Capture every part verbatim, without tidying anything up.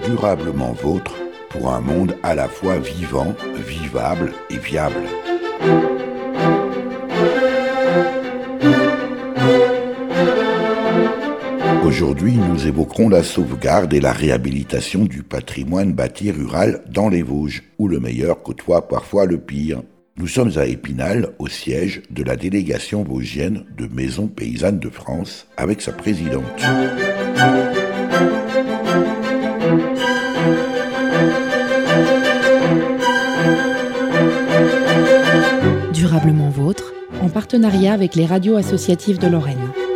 durablement vôtre pour un monde à la fois vivant, vivable et viable. Aujourd'hui, nous évoquerons la sauvegarde et la réhabilitation du patrimoine bâti rural dans les Vosges, où le meilleur côtoie parfois le pire. Nous sommes à Épinal, au siège de la délégation vosgienne de Maisons Paysannes de France, avec sa présidente. Durablement vôtre, en partenariat avec les radios associatives de Lorraine.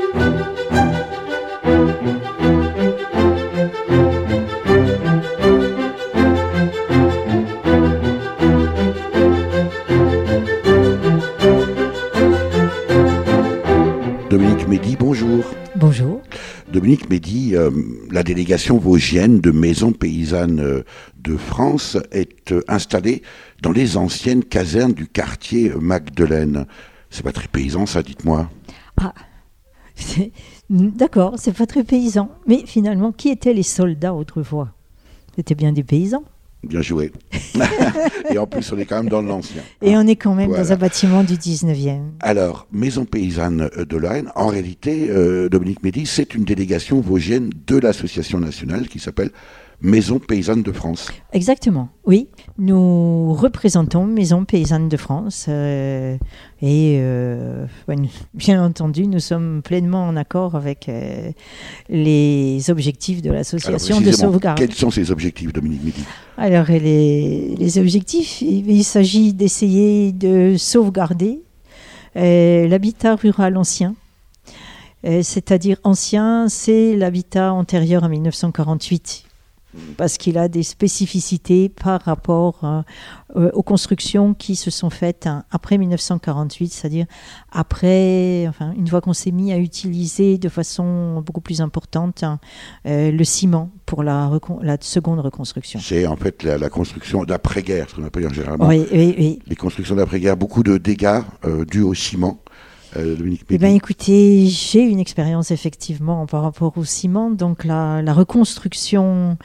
Dominique Médy, bonjour. Bonjour. Dominique Médy, euh, la délégation vosgienne de Maisons Paysannes euh, de France est euh, installée dans les anciennes casernes du quartier Magdeleine. C'est pas très paysan, ça, dites-moi. Ah, c'est... d'accord, c'est pas très paysan. Mais finalement, qui étaient les soldats autrefois ? C'était bien des paysans. Bien joué. Et en plus, on est quand même dans l'ancien. Et on est quand même Voilà. dans un bâtiment du dix-neuvième. Alors, Maisons Paysannes de Lorraine, en réalité, euh, Dominique Médy, c'est une délégation vosgienne de l'association nationale qui s'appelle Maisons Paysannes de France. Exactement, oui. Nous représentons Maisons Paysannes de France. Euh, et euh, ouais, nous- bien entendu, nous sommes pleinement en accord avec euh, les objectifs de Alors, l'association de précisément, sauvegarde. quels sont ces objectifs, Dominique Médy ? Alors, les, les objectifs, il, il s'agit d'essayer de sauvegarder euh, l'habitat rural ancien. Euh, c'est-à-dire ancien, c'est l'habitat antérieur à mille neuf cent quarante-huit, parce qu'il a des spécificités par rapport euh, euh, aux constructions qui se sont faites hein, après mille neuf cent quarante-huit, c'est-à-dire après, enfin, une fois qu'on s'est mis à utiliser de façon beaucoup plus importante hein, euh, le ciment pour la, recon- la seconde reconstruction. C'est en fait la, la construction d'après-guerre, ce qu'on appelle généralement Oui, oui, oui. les constructions d'après-guerre. Beaucoup de dégâts euh, dus au ciment. Euh, Dominique Eh Médy. bien, écoutez, j'ai une expérience effectivement par rapport au ciment. Donc, la, la reconstruction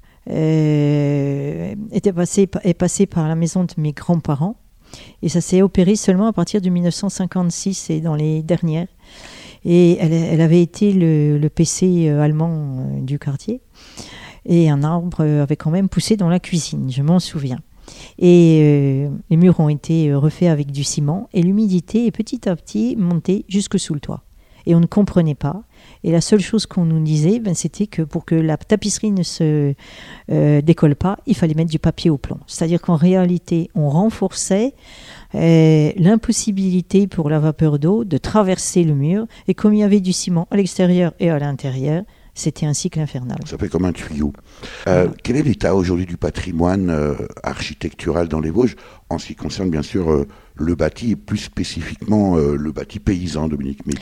euh, était passée, est passée par la maison de mes grands-parents. Et ça s'est opéré seulement à partir de mille neuf cent cinquante-six et dans les dernières. Et elle, elle avait été le, le P C allemand euh, du quartier. Et un arbre avait quand même poussé dans la cuisine, je m'en souviens. Et euh, les murs ont été euh, refaits avec du ciment et l'humidité est petit à petit montée jusque sous le toit. Et on ne comprenait pas. Et la seule chose qu'on nous disait, ben, c'était que pour que la tapisserie ne se euh, décolle pas, il fallait mettre du papier au plomb. C'est-à-dire qu'en réalité, on renforçait euh, l'impossibilité pour la vapeur d'eau de traverser le mur. Et comme il y avait du ciment à l'extérieur et à l'intérieur, c'était un cycle infernal. Ça fait comme un tuyau. Euh, quel est l'état aujourd'hui du patrimoine euh, architectural dans les Vosges, en ce qui concerne bien sûr euh, le bâti et plus spécifiquement euh, le bâti paysan, Dominique Médy ?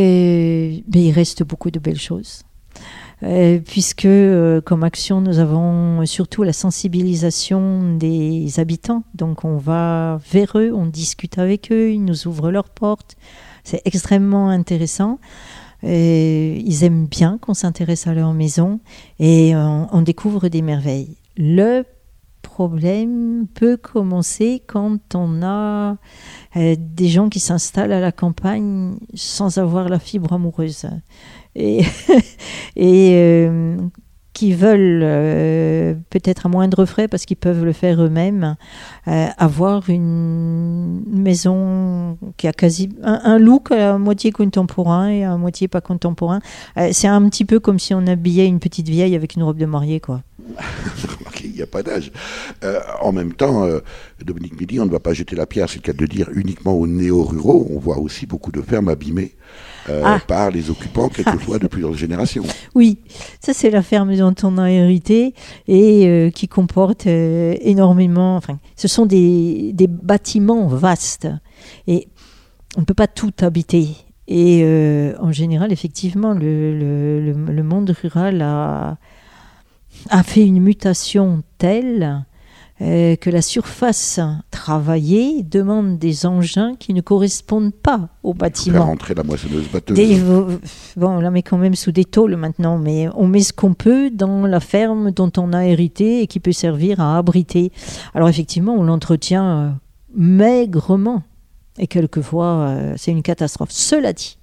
Et, mais il reste beaucoup de belles choses. Euh, puisque euh, comme action, nous avons surtout la sensibilisation des habitants. Donc on va vers eux, on discute avec eux, ils nous ouvrent leurs portes. C'est extrêmement intéressant. Euh, ils aiment bien qu'on s'intéresse à leur maison et on, on découvre des merveilles. Le problème peut commencer quand on a euh, des gens qui s'installent à la campagne sans avoir la fibre amoureuse et, et euh, qui veulent euh, peut-être à moindre frais parce qu'ils peuvent le faire eux-mêmes euh, avoir une maison qui a quasi un, un look à moitié contemporain et à moitié pas contemporain. Euh, c'est un petit peu comme si on habillait une petite vieille avec une robe de mariée, quoi. Il n'y a pas d'âge. Euh, en même temps, euh, Dominique Médy, on ne va pas jeter la pierre, c'est le cas de le dire, uniquement aux néo-ruraux. On voit aussi beaucoup de fermes abîmées euh, Ah. par les occupants, quelquefois de plusieurs générations. Oui, ça c'est la ferme dont on a hérité et euh, qui comporte euh, énormément, enfin, ce sont des, des bâtiments vastes et on ne peut pas tout habiter. Et euh, en général, effectivement, le, le, le, le monde rural a, a fait une mutation telle euh, que la surface travaillée demande des engins qui ne correspondent pas au bâtiment. Faire rentrer la moissonneuse batteuse. Des, bon, on la met quand même sous des tôles maintenant, mais on met ce qu'on peut dans la ferme dont on a hérité et qui peut servir à abriter. Alors effectivement, on l'entretient euh, maigrement et quelquefois euh, c'est une catastrophe. Cela dit,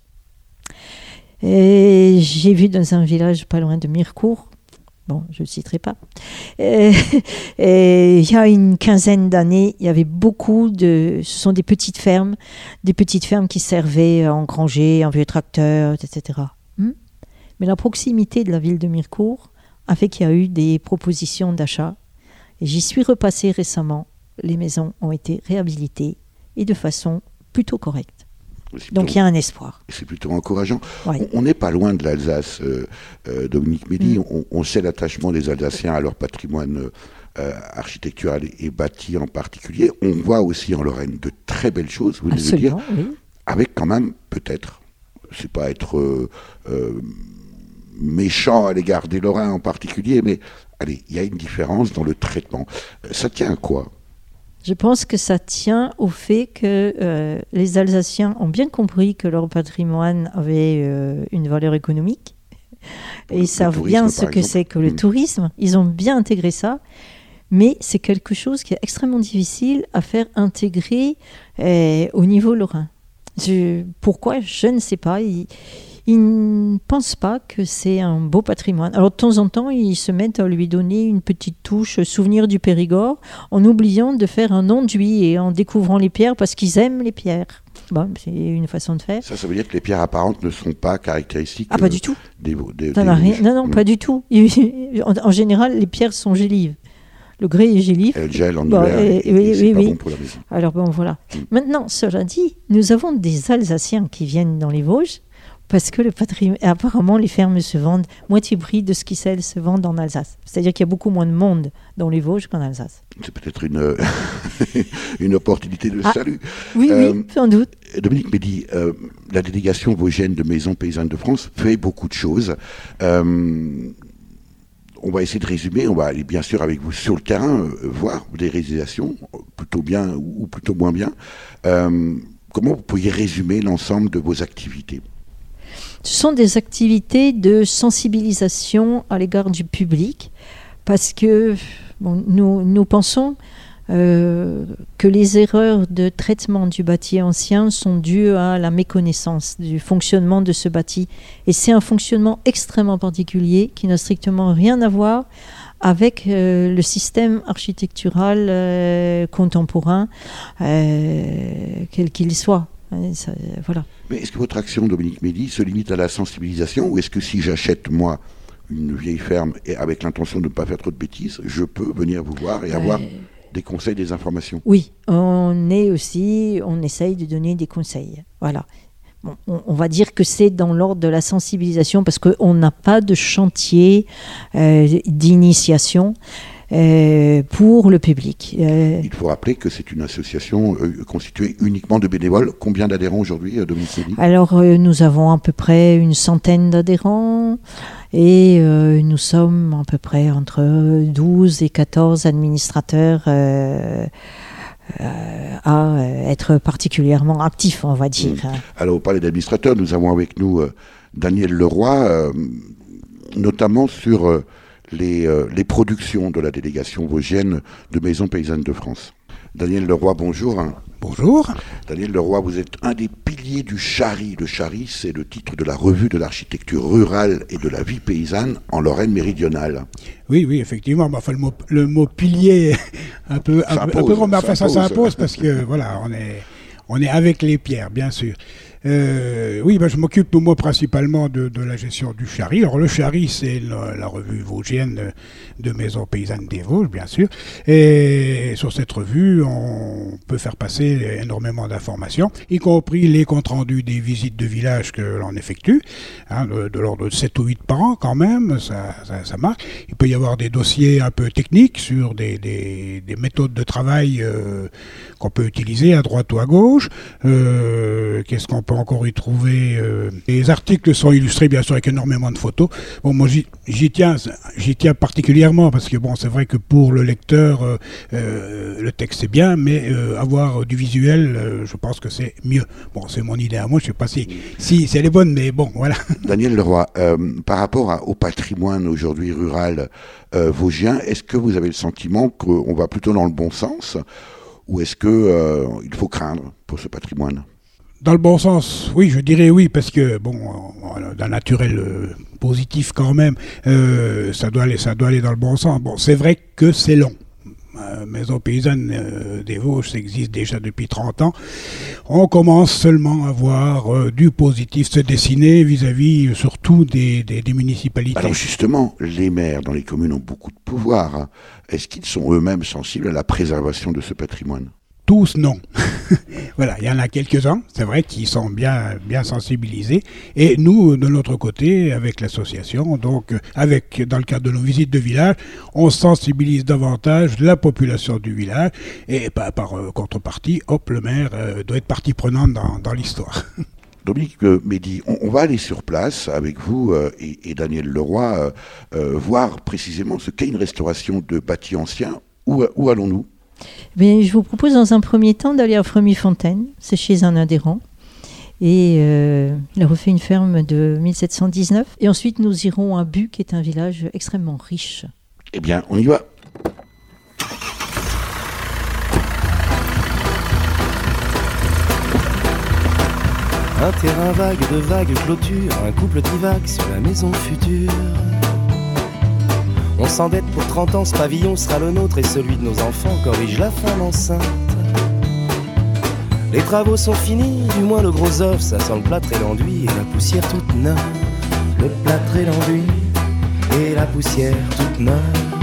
et j'ai vu dans un village pas loin de Mirecourt, bon, je ne le citerai pas, et, et il y a une quinzaine d'années, il y avait beaucoup de... Ce sont des petites fermes, des petites fermes qui servaient à engranger un vieux tracteur, et cetera. Hmm? Mais la proximité de la ville de Mirecourt a fait qu'il y a eu des propositions d'achat. Et j'y suis repassée récemment. Les maisons ont été réhabilitées et de façon plutôt correcte. Plutôt, donc il y a un espoir. C'est plutôt encourageant. Ouais. On n'est pas loin de l'Alsace, euh, euh, Dominique Médy. Mm. On, on sait l'attachement des Alsaciens à leur patrimoine euh, architectural et, et bâti en particulier. On voit aussi en Lorraine de très belles choses, vous venez de dire, oui. avec quand même, peut-être, c'est pas être euh, euh, méchant à l'égard des Lorrains en particulier, mais allez, il y a une différence dans le traitement. Ça tient à quoi ? Je pense que ça tient au fait que euh, les Alsaciens ont bien compris que leur patrimoine avait euh, une valeur économique. Et ils savent tourisme, bien ce que c'est que le mmh. tourisme. Ils ont bien intégré ça. Mais c'est quelque chose qui est extrêmement difficile à faire intégrer euh, au niveau lorrain. Je, pourquoi ? Je ne sais pas. Ils, ils ne pensent pas que c'est un beau patrimoine. Alors de temps en temps, ils se mettent à lui donner une petite touche souvenir du Périgord, en oubliant de faire un enduit et en découvrant les pierres parce qu'ils aiment les pierres. Bon, c'est une façon de faire. Ça, ça veut dire que les pierres apparentes ne sont pas caractéristiques. Ah, pas du tout. Des, des, des, rien, non, non, mmh. pas du tout. En, en général, les pierres sont gélives. Le grès est gélif. Elle gèle en bon, hiver et, et, et, et c'est oui, pas oui. bon pour la maison. Alors bon, voilà. Mmh. Maintenant, cela dit, nous avons des Alsaciens qui viennent dans les Vosges parce que le patrimoine, apparemment, les fermes se vendent, moitié prix de ce qui se vendent en Alsace. C'est-à-dire qu'il y a beaucoup moins de monde dans les Vosges qu'en Alsace. C'est peut-être une, une opportunité de ah, salut. Oui, euh, oui, sans doute. Dominique Médy, euh, la délégation vosgienne de Maisons Paysannes de France fait beaucoup de choses. Euh, on va essayer de résumer, on va aller bien sûr avec vous sur le terrain, euh, voir des réalisations, plutôt bien ou, ou plutôt moins bien. Euh, comment vous pourriez résumer l'ensemble de vos activités ? Ce sont des activités de sensibilisation à l'égard du public, parce que bon, nous, nous pensons euh, que les erreurs de traitement du bâti ancien sont dues à la méconnaissance du fonctionnement de ce bâti. Et c'est un fonctionnement extrêmement particulier qui n'a strictement rien à voir avec euh, le système architectural euh, contemporain, euh, quel qu'il soit. Ça, voilà. Mais est-ce que votre action, Dominique Médy, se limite à la sensibilisation, ou est-ce que si j'achète, moi, une vieille ferme et avec l'intention de ne pas faire trop de bêtises, je peux venir vous voir et avoir euh... des conseils, des informations ? Oui, on est aussi, on essaye de donner des conseils. Voilà. Bon, on, on va dire que c'est dans l'ordre de la sensibilisation parce qu'on n'a pas de chantier euh, d'initiation. Euh, pour le public. Euh... Il faut rappeler que c'est une association euh, constituée uniquement de bénévoles. Combien d'adhérents aujourd'hui, euh, Dominique Médy ? Alors, euh, nous avons à peu près une centaine d'adhérents et euh, nous sommes à peu près entre douze et quatorze administrateurs euh, euh, à être particulièrement actifs, on va dire. Mmh. Alors, vous parlez d'administrateurs, nous avons avec nous euh, Daniel Leroy, euh, notamment sur... Euh, Les, euh, les productions de la délégation vosgienne de Maisons Paysannes de France. Daniel Leroy, bonjour. Bonjour. Daniel Leroy, vous êtes un des piliers du Chari. Le Chari, c'est le titre de la revue de l'architecture rurale et de la vie paysanne en Lorraine méridionale. Oui, oui, effectivement. Enfin, le, mot, le mot pilier, un peu, un, impose, un peu, mais enfin, ça s'impose parce que voilà, on est, on est avec les pierres, bien sûr. Euh, oui, ben, je m'occupe moi principalement de, de la gestion du Chari. Alors le Chari, c'est la, la revue vosgienne de Maisons Paysannes des Vosges, bien sûr. Et sur cette revue, on peut faire passer énormément d'informations, y compris les comptes rendus des visites de village que l'on effectue, hein, de, de l'ordre de sept ou huit par an quand même, ça, ça, ça marche. Il peut y avoir des dossiers un peu techniques sur des, des, des méthodes de travail euh, qu'on peut utiliser à droite ou à gauche. Euh, qu'est-ce qu'on pas encore y trouver. Euh, les articles sont illustrés bien sûr avec énormément de photos. Bon, moi j'y, j'y tiens, j'y tiens particulièrement parce que bon, c'est vrai que pour le lecteur, euh, euh, le texte c'est bien, mais euh, avoir du visuel, euh, je pense que c'est mieux. Bon, c'est mon idée à moi. Je sais pas si si, si elle est bonne, mais bon, voilà. Daniel Leroy, euh, par rapport à, au patrimoine aujourd'hui rural euh, vosgien, est-ce que vous avez le sentiment qu'on va plutôt dans le bon sens ou est-ce qu'il euh, faut craindre pour ce patrimoine ? Dans le bon sens, oui, je dirais oui, parce que, bon, d'un naturel euh, positif quand même, euh, ça doit aller, ça doit aller dans le bon sens. Bon, c'est vrai que c'est long. Euh, Maison paysanne euh, des Vosges, ça existe déjà depuis trente ans. On commence seulement à voir euh, du positif se dessiner vis-à-vis euh, surtout des, des, des municipalités. Alors justement, les maires dans les communes ont beaucoup de pouvoir. Est-ce qu'ils sont eux-mêmes sensibles à la préservation de ce patrimoine ? Tous, non. Voilà, il y en a quelques-uns, c'est vrai, qui sont bien, bien sensibilisés. Et nous, de notre côté, avec l'association, donc avec, dans le cadre de nos visites de village, on sensibilise davantage la population du village. Et par, par euh, contrepartie, hop, le maire euh, doit être partie prenante dans, dans l'histoire. Dominique euh, Médy, on, on va aller sur place avec vous euh, et, et Daniel Leroy, euh, euh, voir précisément ce qu'est une restauration de bâtis anciens. Où, où allons-nous ? Mais je vous propose dans un premier temps d'aller à Fremy-Fontaine, c'est chez un adhérent. Et euh, il a refait une ferme de mille sept cent dix-neuf. Et ensuite, nous irons à Bu, qui est un village extrêmement riche. Eh bien, on y va. Un terrain vague de vagues clôtures, un couple divague sur la maison future. On s'endette pour trente ans, ce pavillon sera le nôtre et celui de nos enfants corrige la femme enceinte. Les travaux sont finis, du moins le gros œuf, ça sent le plâtre et l'enduit et la poussière toute neuve. Le plâtre et l'enduit et la poussière toute neuve.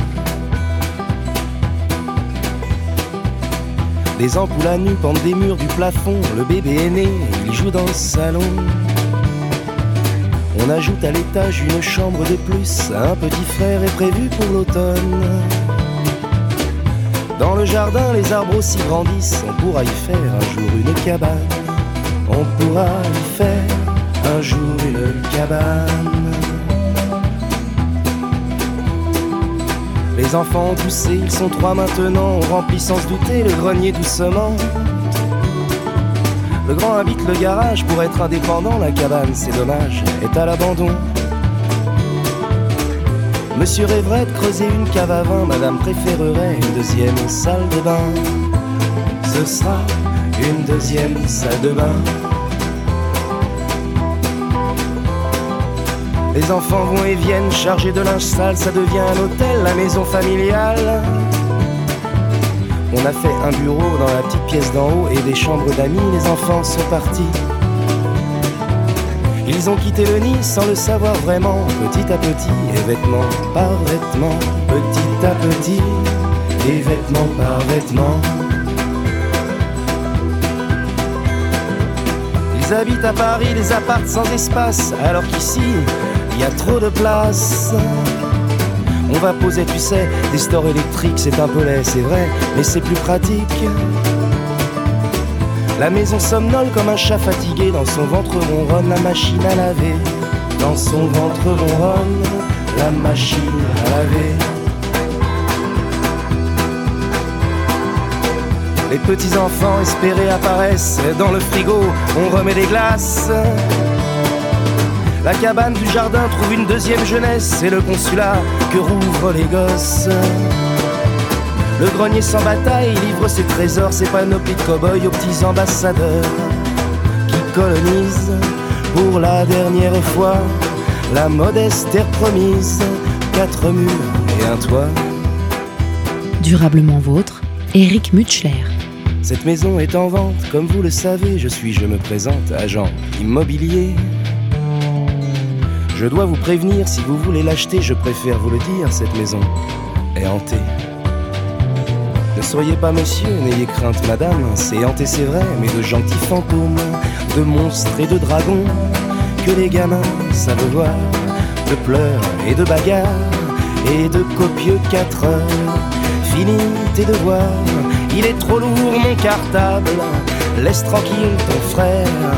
Les ampoules à nu pendent des murs du plafond, le bébé est né, il joue dans le salon. On ajoute à l'étage une chambre de plus, un petit frère est prévu pour l'automne. Dans le jardin, les arbres aussi grandissent, on pourra y faire un jour une cabane. On pourra y faire un jour une cabane. Les enfants ont poussé, ils sont trois maintenant, on remplit sans se douter le grenier doucement. Le grand habite le garage pour être indépendant, la cabane, c'est dommage, est à l'abandon. Monsieur rêverait de creuser une cave à vin, madame préférerait une deuxième salle de bain. Ce sera une deuxième salle de bain. Les enfants vont et viennent chargés de linge sale, ça devient un hôtel, la maison familiale. On a fait un bureau dans la petite pièce d'en haut et des chambres d'amis, les enfants sont partis. Ils ont quitté le nid sans le savoir vraiment, petit à petit, et vêtement par vêtement, petit à petit, et vêtement par vêtement. Ils habitent à Paris, des apparts sans espace, alors qu'ici, il y a trop de place. On va poser, tu sais, des stores électriques, c'est un peu laid, c'est vrai, mais c'est plus pratique. La maison somnole comme un chat fatigué, dans son ventre ronronne la machine à laver. Dans son ventre ronronne la machine à laver. Les petits enfants espérés apparaissent, dans le frigo on remet des glaces. La cabane du jardin trouve une deuxième jeunesse, c'est le consulat que rouvrent les gosses. Le grenier sans bataille livre ses trésors, ses panoplies de cow-boys aux petits ambassadeurs qui colonisent pour la dernière fois la modeste terre promise, quatre murs et un toit. Durablement vôtre, Éric Mutschler. Cette maison est en vente, comme vous le savez, je suis, je me présente, agent immobilier. Je dois vous prévenir, si vous voulez l'acheter, je préfère vous le dire, cette maison est hantée. Ne soyez pas monsieur, n'ayez crainte madame, c'est hanté c'est vrai, mais de gentils fantômes, de monstres et de dragons, que les gamins savent voir, de pleurs et de bagarres, et de copieux quatre heures. Fini tes devoirs, il est trop lourd mon cartable, laisse tranquille ton frère,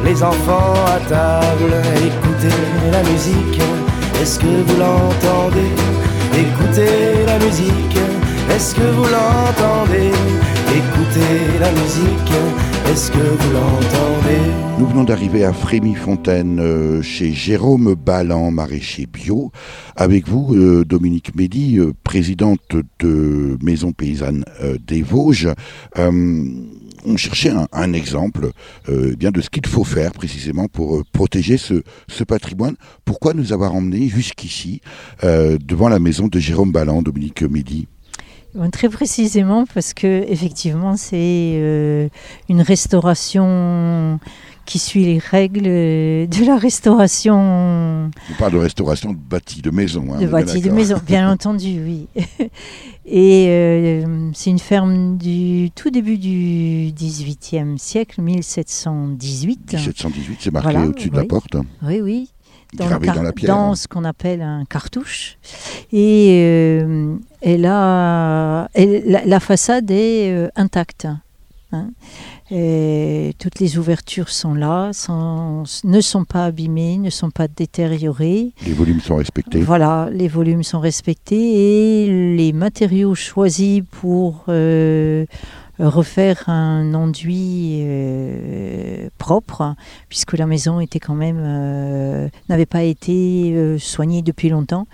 les enfants à table, écoutez la musique, est-ce que vous l'entendez? Écoutez la musique, est-ce que vous l'entendez? Écoutez la musique, est-ce que vous l'entendez? Nous venons d'arriver à Frémy-Fontaine, euh, chez Jérôme Balland, maraîcher bio. Avec vous, euh, Dominique Médy, euh, présidente de Maison Paysanne euh, des Vosges. Euh, on cherchait un, un exemple euh, eh bien de ce qu'il faut faire précisément pour euh, protéger ce, ce patrimoine. Pourquoi nous avoir emmenés jusqu'ici, euh, devant la maison de Jérôme Balland, Dominique Médy? Bon, très précisément parce que effectivement c'est euh, une restauration qui suit les règles de la restauration. On parle de restauration de bâtis, de maisons. Hein, de bâtis, de maisons, bien entendu, oui. Et euh, c'est une ferme du tout début du dix-huitième siècle, mille sept cent dix-huit. mille sept cent dix-huit, c'est marqué voilà, au-dessus oui. de la porte. Oui, oui. Dans, gravé car- dans la pierre. dans ce qu'on appelle un cartouche. Et, euh, et là, et la, la façade est euh, intacte. Hein. Et toutes les ouvertures sont là, sont, ne sont pas abîmées, ne sont pas détériorées. Les volumes sont respectés. Voilà, les volumes sont respectés et les matériaux choisis pour euh, refaire un enduit euh, propre, puisque la maison était quand même euh, n'avait pas été euh, soignée depuis longtemps.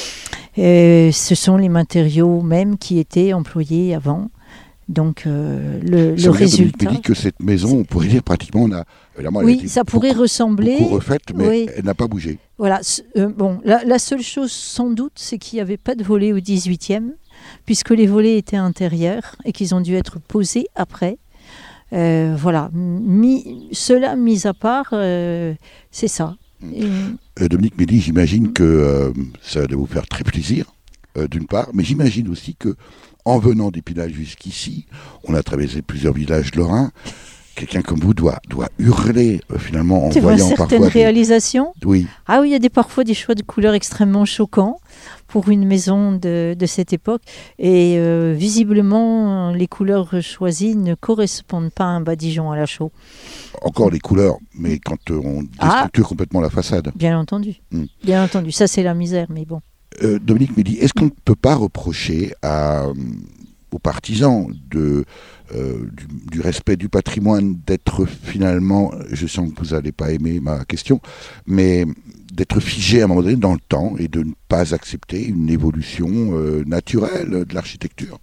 Et ce sont les matériaux même qui étaient employés avant. Donc euh, le, ça le veut dire, Dominique résultat. Médy, que cette maison, on pourrait dire pratiquement, on a, évidemment, elle a Oui, été ça pourrait beaucoup, ressembler. beaucoup refaite, mais Oui. elle n'a pas bougé. Voilà. c- euh, bon, la, la seule chose sans doute, c'est qu'il n'y avait pas de volets au dix-huitième, puisque les volets étaient intérieurs et qu'ils ont dû être posés après. Euh, voilà. Mi, cela mis à part, euh, c'est ça. Et- Euh, Dominique Médy, j'imagine que euh, ça doit vous faire très plaisir, euh, d'une part, mais j'imagine aussi que en venant d'Épinal jusqu'ici, on a traversé plusieurs villages lorrains. Quelqu'un comme vous doit, doit hurler euh, finalement en Tu vois voyant certaines parfois. Des... réalisations. Oui, Ah oui, il y a des, parfois des choix de couleurs extrêmement choquants pour une maison de, de cette époque. Et euh, visiblement, les couleurs choisies ne correspondent pas à un badigeon à la chaux. encore les couleurs, mais quand euh, on Ah. déstructure complètement la façade. Bien entendu. Mm. Bien entendu. Ça, c'est la misère, mais bon. Euh, Dominique Médy, est-ce qu'on ne peut pas reprocher à, euh, aux partisans de, euh, du, du respect du patrimoine d'être finalement, je sens que vous n'allez pas aimer ma question, mais d'être figé à un moment donné dans le temps et de ne pas accepter une évolution euh, naturelle de l'architecture?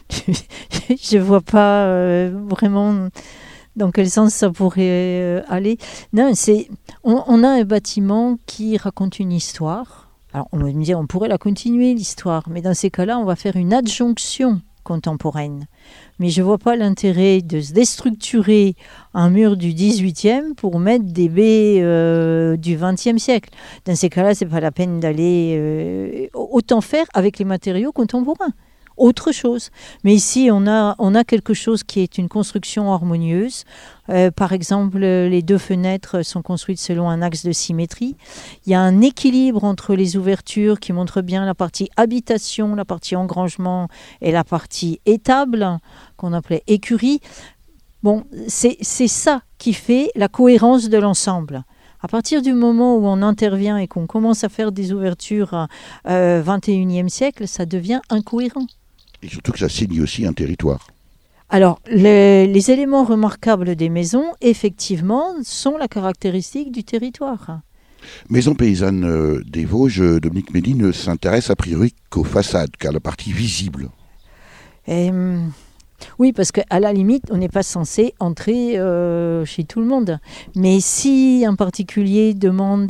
Je ne vois pas euh, vraiment dans quel sens ça pourrait euh, aller. Non, c'est, on, on a un bâtiment qui raconte une histoire. Alors, on va me dire, on pourrait la continuer, l'histoire, mais dans ces cas-là, on va faire une adjonction contemporaine. Mais je ne vois pas l'intérêt de se déstructurer un mur du dix-huitième pour mettre des baies euh, du vingtième siècle. Dans ces cas-là, ce n'est pas la peine d'aller euh, autant faire avec les matériaux contemporains. Autre chose. Mais ici, on a, on a quelque chose qui est une construction harmonieuse. Euh, par exemple, les deux fenêtres sont construites selon un axe de symétrie. Il y a un équilibre entre les ouvertures qui montre bien la partie habitation, la partie engrangement et la partie étable, qu'on appelait écurie. Bon, c'est, c'est ça qui fait la cohérence de l'ensemble. À partir du moment où on intervient et qu'on commence à faire des ouvertures euh, vingt et unième siècle, ça devient incohérent. Et surtout que ça signe aussi un territoire. Alors, les, les éléments remarquables des maisons, effectivement, sont la caractéristique du territoire. Maison Paysanne euh, des Vosges, euh, Dominique Médy ne s'intéresse a priori qu'aux façades, qu'à la partie visible. Et, hum, oui, parce qu'à la limite, on n'est pas censé entrer euh, chez tout le monde. Mais si un particulier demande,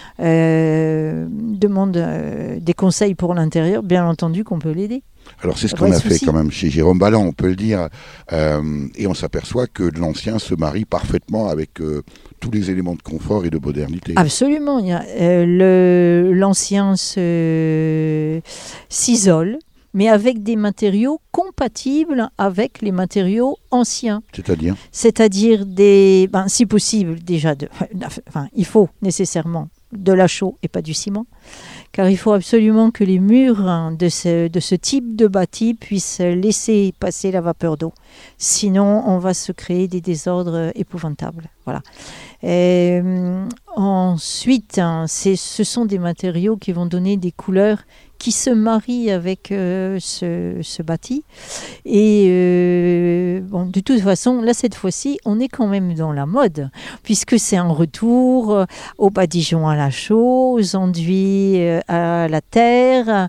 euh, demande euh, des conseils pour l'intérieur, bien entendu qu'on peut l'aider. Alors c'est ce Pas qu'on de a fait souci. quand même chez Jérôme Balland, on peut le dire, euh, et on s'aperçoit que l'ancien se marie parfaitement avec euh, tous les éléments de confort et de modernité. Absolument. Il y a, euh, le, l'ancien se, s'isole, mais avec des matériaux compatibles avec les matériaux anciens. C'est-à-dire C'est-à-dire, des, ben, si possible, déjà, de, enfin, il faut nécessairement de la chaux et pas du ciment, car il faut absolument que les murs hein, de, ce, de ce type de bâti puissent laisser passer la vapeur d'eau. Sinon, on va se créer des désordres épouvantables. Voilà. Et, euh, ensuite, hein, c'est, ce sont des matériaux qui vont donner des couleurs qui se marient avec euh, ce, ce bâti. Et euh, bon, de toute façon, là, cette fois-ci, on est quand même dans la mode, puisque c'est un retour au badigeon à la chaux, aux enduits euh, à la terre.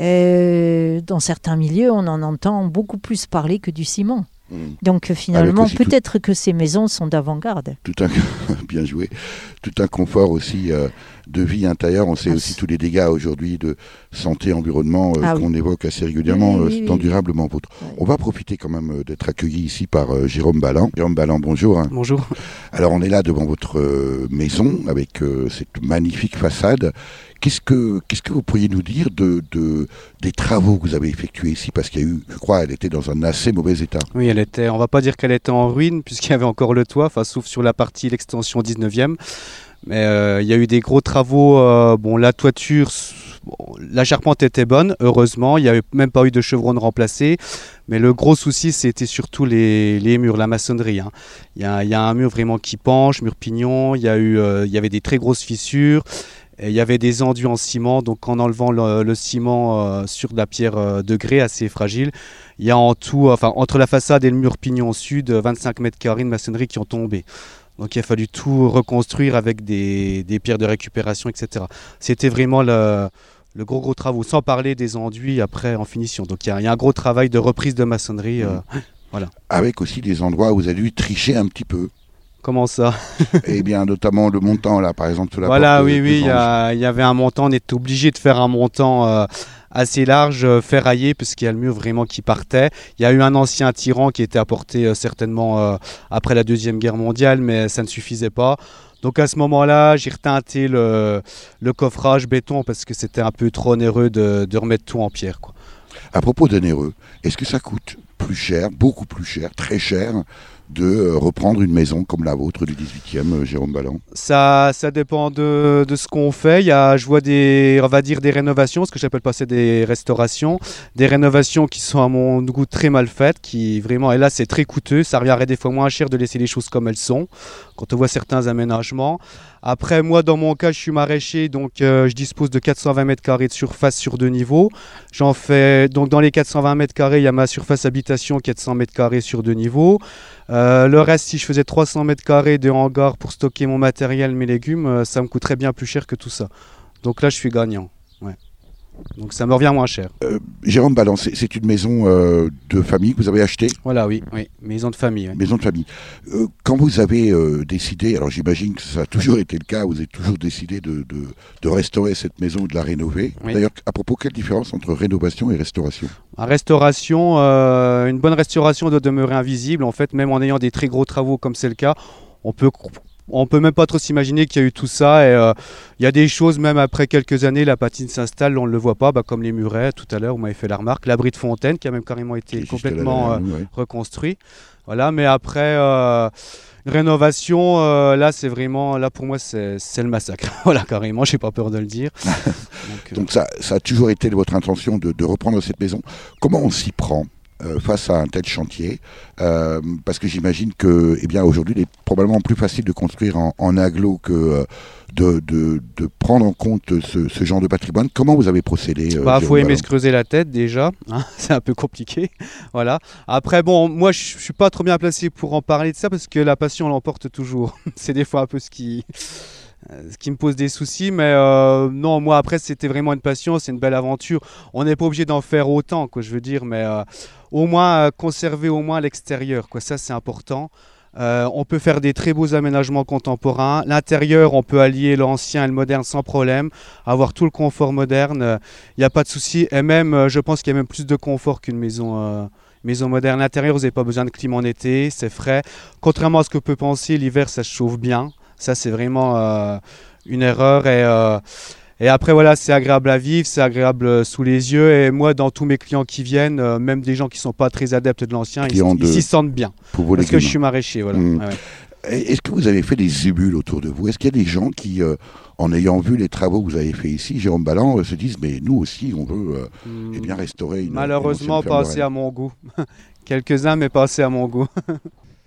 Euh, dans certains milieux, on en entend beaucoup plus parler que du ciment. Donc finalement, peut-être tout... que ces maisons sont d'avant-garde. Tout un... Bien joué. Tout un confort aussi euh, de vie intérieure. On sait ah, aussi tous les dégâts aujourd'hui de santé, environnement euh, ah, oui. qu'on évoque assez régulièrement oui, oui, oui, dans oui. Durablement Vôtre. Oui. On va profiter quand même euh, d'être accueillis ici par euh, Jérôme Balland. Jérôme Balland, bonjour. Hein. Bonjour. Alors on est là devant votre euh, maison avec euh, cette magnifique façade. Qu'est-ce que, qu'est-ce que vous pourriez nous dire de, de, des travaux que vous avez effectués ici? Parce qu'il y a eu, je crois, elle était dans un assez mauvais état. Oui, elle était, on ne va pas dire qu'elle était en ruine, puisqu'il y avait encore le toit, enfin, sauf sur la partie, l'extension dix-neuvième. Mais euh, il y a eu des gros travaux. Euh, bon, la toiture, bon, la charpente était bonne, heureusement. Il n'y avait même pas eu de chevron remplacé. Mais le gros souci, c'était surtout les, les murs, la maçonnerie. Hein. Il y a, il y a un mur vraiment qui penche, mur pignon. Il y a eu, euh, il y avait des très grosses fissures. Et il y avait des enduits en ciment, donc en enlevant le, le ciment euh, sur de la pierre euh, de grès assez fragile, il y a en tout, enfin entre la façade et le mur pignon sud, vingt-cinq mètres carrés de maçonnerie qui ont tombé. Donc il a fallu tout reconstruire avec des, des pierres de récupération, et cetera. C'était vraiment le, le gros gros travaux, sans parler des enduits après en finition. Donc il y a, il y a un gros travail de reprise de maçonnerie. Euh, mmh. Voilà. Avec aussi des endroits où vous avez dû tricher un petit peu. Comment ça? Eh bien, notamment le montant, là, par exemple, sur la voilà, porte. Voilà, oui, oui, il y, a, y avait un montant, on était obligé de faire un montant euh, assez large, euh, ferraillé, puisqu'il y a le mur vraiment qui partait. Il y a eu un ancien tyran qui était apporté euh, certainement euh, après la Deuxième Guerre mondiale, mais ça ne suffisait pas. Donc à ce moment-là, j'ai reteinté le, le coffrage béton, parce que c'était un peu trop onéreux de, de remettre tout en pierre, quoi. À propos d'onéreux, est-ce que ça coûte plus cher, beaucoup plus cher, très cher, de euh, reprendre une maison comme la vôtre du dix-huitième, euh, Jérôme Balland? Ça, ça dépend de, de ce qu'on fait. Il y a, je vois des, on va dire des rénovations, ce que j'appelle passer des restaurations, des rénovations qui sont à mon goût très mal faites, qui vraiment, et là c'est très coûteux. Ça reviendrait des fois moins cher de laisser les choses comme elles sont, quand on voit certains aménagements. Après, moi, dans mon cas, je suis maraîcher, donc euh, je dispose de quatre cent vingt mètres carrés de surface sur deux niveaux. J'en fais, donc dans les quatre cent vingt mètres carrés, il y a ma surface habitation, quatre cents mètres carrés sur deux niveaux. Euh, le reste, si je faisais trois cents mètres carrés de hangar pour stocker mon matériel, mes légumes, euh, ça me coûterait bien plus cher que tout ça. Donc là, je suis gagnant. Ouais. Donc ça me revient moins cher. Euh, Jérôme Balland, c'est, c'est une maison euh, de famille que vous avez achetée? Voilà, oui, oui, maison de famille. Oui. Maison de famille. Euh, quand vous avez euh, décidé, alors j'imagine que ça a toujours été le cas, vous avez toujours décidé de, de, de restaurer cette maison ou de la rénover. Oui. D'ailleurs, à propos, quelle différence entre rénovation et restauration? La restauration, euh, une bonne restauration doit demeurer invisible. En fait, même en ayant des très gros travaux comme c'est le cas, on peut... On peut même pas trop s'imaginer qu'il y a eu tout ça. Et il euh, y a des choses, même après quelques années, la patine s'installe, on ne le voit pas, bah, comme les murets, tout à l'heure, vous m'avez fait la remarque. L'abri de fontaine, qui a même carrément été complètement euh, ouais. reconstruit. Voilà, mais après, euh, rénovation, euh, là, c'est vraiment, là, pour moi, c'est, c'est le massacre. Voilà, carrément, j'ai pas peur de le dire. Donc, Donc euh... ça, ça a toujours été votre intention de, de reprendre cette maison. Comment on s'y prend Euh, face à un tel chantier, euh, parce que j'imagine que, eh bien, aujourd'hui, il est probablement plus facile de construire en, en agglo que euh, de, de, de prendre en compte ce, ce genre de patrimoine. Comment vous avez procédé? euh, bah, faut aimer se creuser la tête déjà, hein, c'est un peu compliqué. Voilà. Après, bon, moi, je suis pas trop bien placé pour en parler de ça parce que la passion l'emporte toujours. C'est des fois un peu ce qui ce qui me pose des soucis, mais euh, non, moi après c'était vraiment une passion, c'est une belle aventure. On n'est pas obligé d'en faire autant, quoi, je veux dire, mais euh, au moins euh, conserver au moins l'extérieur, quoi, ça c'est important. Euh, on peut faire des très beaux aménagements contemporains. L'intérieur, on peut allier l'ancien et le moderne sans problème, avoir tout le confort moderne, il euh, n'y a pas de souci. Et même, euh, je pense qu'il y a même plus de confort qu'une maison euh, maison moderne. L'intérieur, vous n'avez pas besoin de clim en été, c'est frais. Contrairement à ce que peut penser, l'hiver, ça se chauffe bien. Ça, c'est vraiment euh, une erreur. Et, euh, et après, voilà, c'est agréable à vivre, c'est agréable sous les yeux. Et moi, dans tous mes clients qui viennent, euh, même des gens qui ne sont pas très adeptes de l'ancien, ils, de... ils s'y sentent bien. Parce que je suis maraîcher. Voilà. Mmh. Ouais, ouais. Est-ce que vous avez fait des émules autour de vous? Est-ce qu'il y a des gens qui, euh, en ayant vu les travaux que vous avez faits ici, Jérôme Balland, euh, se disent, mais nous aussi, on veut euh, mmh. eh bien restaurer une... Malheureusement, une pas assez à mon goût. Quelques-uns, mais pas assez à mon goût.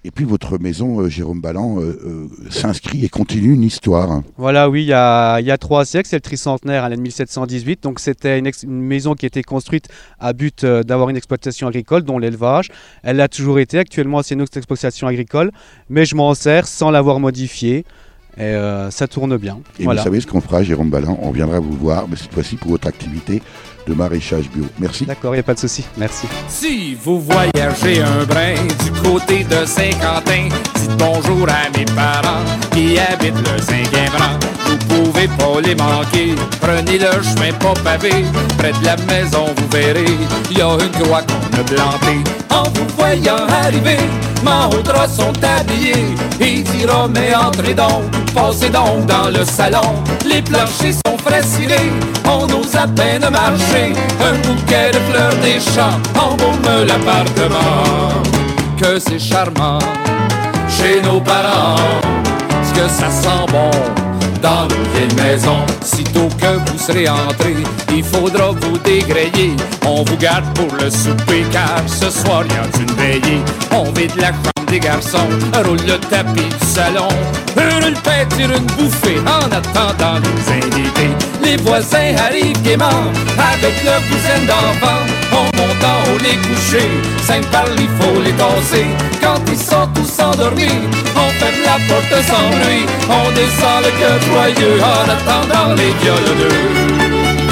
Et puis votre maison, euh, Jérôme Balland, euh, euh, s'inscrit et continue une histoire. Voilà, oui, il y a, il y a trois siècles, c'est le tricentenaire à l'année mille sept cent dix-huit. Donc c'était une, ex- une maison qui a été construite à but euh, d'avoir une exploitation agricole, dont l'élevage. Elle l'a toujours été. Actuellement, c'est une autre exploitation agricole, mais je m'en sers sans l'avoir modifiée. Et euh, ça tourne bien. Et Voilà. vous savez ce qu'on fera, Jérôme Balland, on viendra vous voir, mais cette fois-ci pour votre activité de maraîchage bio. Merci. D'accord, il n'y a pas de souci. Merci. Si vous voyagez un brin du côté de Saint-Quentin, dites bonjour à mes parents qui habitent le cinquième rang. Vous pouvez pas les manquer, prenez le chemin pas pavé. Près de la maison, vous verrez, il y a une croix qu'on a plantée. En vous voyant arriver, Mahotra sont habillés. Et dira, mais entrez donc, passez donc dans le salon. Les planchers sont frais cirés, on ose à peine marcher. Un bouquet de fleurs des champs embaume l'appartement. Que c'est charmant chez nos parents, ce que ça sent bon dans nos vieilles maisons. Sitôt que vous serez entrés, il faudra vous dégrayer. On vous garde pour le souper car ce soir il y a une veillée. On vide la chambre des garçons, roule le tapis du salon, hurle le pain, tire une bouffée en attendant les invités. Les voisins arrivent gaiement avec leur douzaine d'enfants. On monte en haut les coucher, cinq par il faut les tasser. Quand ils sont tous endormis, on ferme la porte sans bruit. On descend le cœur joyeux en attendant les violoneux.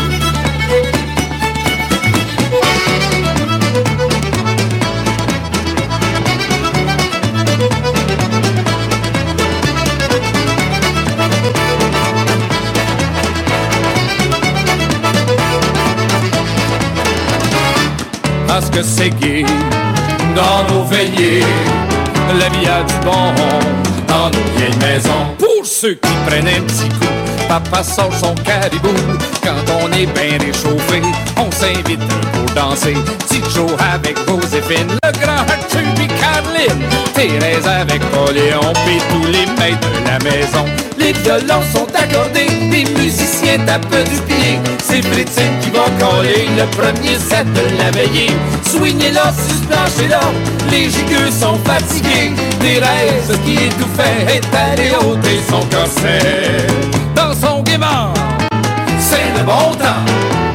Parce que c'est gai dans nos veillées, la vie a du bon dans nos vieilles maisons. Pour ceux qui prennent un petit coup, papa sort son caribou. Quand on est bien réchauffé, on s'invite pour danser. Petit Joe avec Joséphine, le grand Arthur puis Caroline, Thérèse avec Poléon, puis tous les maîtres de la maison. Les violons sont accordés, les musiciens tapent du pied. C'est Fritine qui va coller le premier set de la veillée. Swingez-là, susplanchez-là, les gigueux sont fatigués. Thérèse qui étouffait est allée ôter son corset. Dans son gaiement, c'est le bon temps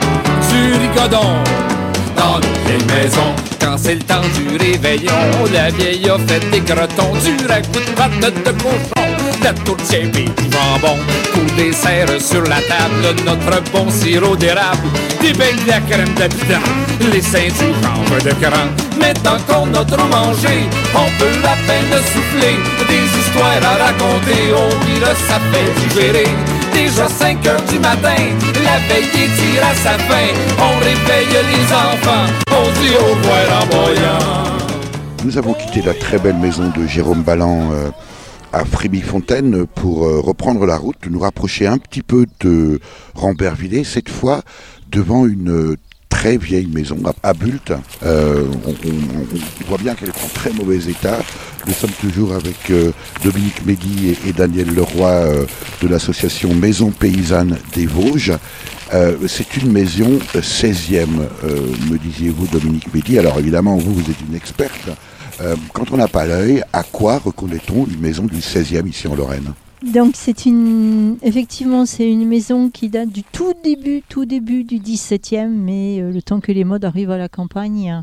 du rigodon dans nos vieilles maisons. Quand c'est le temps du réveillon, la vieille a fait des crotons, du ragoût de pâte de cochon, la tourtière et du jambon. Pour dessert sur la table, notre bon sirop d'érable, des beignes de la crème d'habitant, les seins du chanvre de cran. Maintenant qu'on a trop mangé, on peut à peine souffler des histoires à raconter. On dira ça fait digérer. Déjà cinq heures du matin, la veillée tire à sa fin. On réveille les enfants, on dit au revoir en boyant. Nous avons quitté la très belle maison de Jérôme Balland euh, à Frémy-Fontaine pour euh, reprendre la route, nous rapprocher un petit peu de Rambervillers, cette fois devant une euh, très vieille maison à, à Bulte. Euh, on, on, on voit bien qu'elle est en très mauvais état. Nous sommes toujours avec euh, Dominique Médy et, et Daniel Leroy euh, de l'association Maison Paysanne des Vosges. Euh, c'est une maison seizième, euh, me disiez-vous, Dominique Médy. Alors évidemment, vous, vous êtes une experte. Euh, quand on n'a pas l'œil, à quoi reconnaît-on une maison du seizième ici en Lorraine ? Donc c'est une, effectivement, c'est une maison qui date du tout début, tout début du dix-septième, mais euh, le temps que les modes arrivent à la campagne,